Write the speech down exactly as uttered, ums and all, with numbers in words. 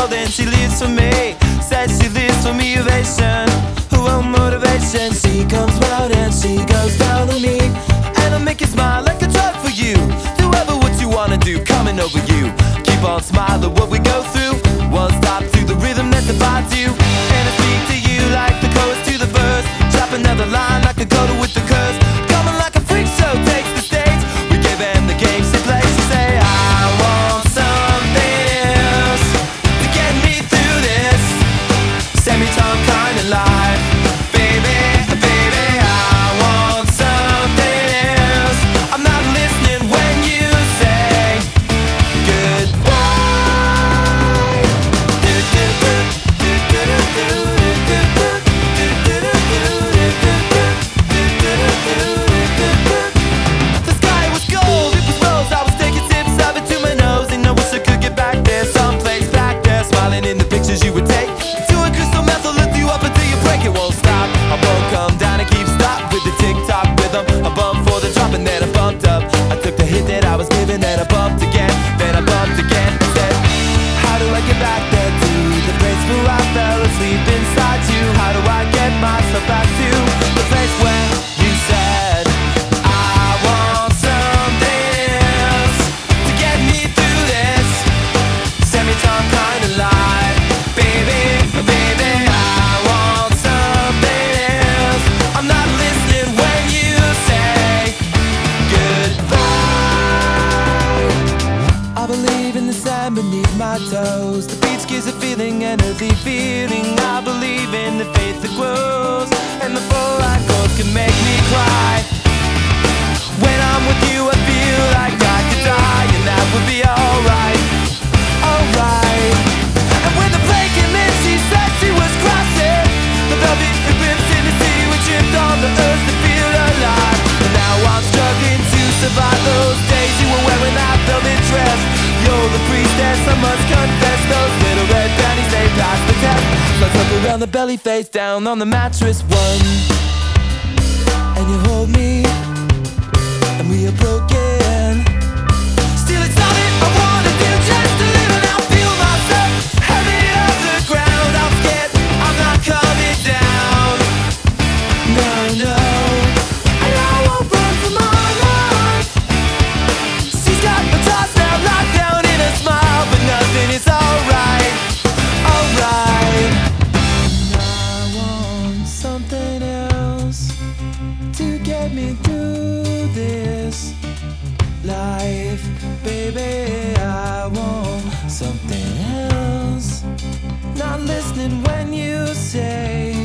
world and she lives for me. Says she lives for motivation, oh motivation. She comes round and she goes down on me, and I'll make you smile like a drug for you. Do ever what you wanna do, coming over you. Keep on smiling what we go through. One stop to the rhythm that divides you, and I speak to you like the chorus to the verse. Drop another line like a coda with the curse. Coming like a freak show takes the stage. We give them the game she plays. She say I want something else to get me through this semi-time kind of life. Baby, baby, I want something else. I'm not listening when you say goodbye. The sky was gold, it was rose. I was taking sips of it to my nose, and I wish I could get back there, someplace back there, smiling in the pictures you would take. Doing crystal meth will lift you up until you break. It won't stop. I won't come down and keep stop with the tick-tock rhythm. I bumped for the drop and then I bumped up. I took the hit that I was given, then I bumped again, then I bumped again. I said, how do I get back there to the place where I fell asleep inside you? How do I get myself back to the place where you said I want something else to get me through this semi-time kind of life? Baby, baby, I want something else. I'm not listening when you say goodbye. I believe in the sand beneath my toes. The beach gives a feeling, an earthy feeling. I believe in the faith that grows, and the full line chords can make me cry. When I'm with you I feel like I could die, and that would be alright, alright. And when the plane came in she said she was crossing the velvet ribbons in the sea. We tripped on the earth to feel alive, and now I'm struggling to survive those days you were wearing that velvet dress. You're the priestess, I must confess. Those little red panties, they passed the test. Let's look around the belly, face down on the mattress. One, and you hold me, and we are broken. Still it's all that I wanna do, just to live and I'll feel myself heavy off the ground. I'm scared, I'm not coming down. No, no, and I won't run from my life. She's got my thoughts now locked down in a smile, but nothing is alright, alright. And I want something else to get me through this life. Baby, I want something else. Not listening when you say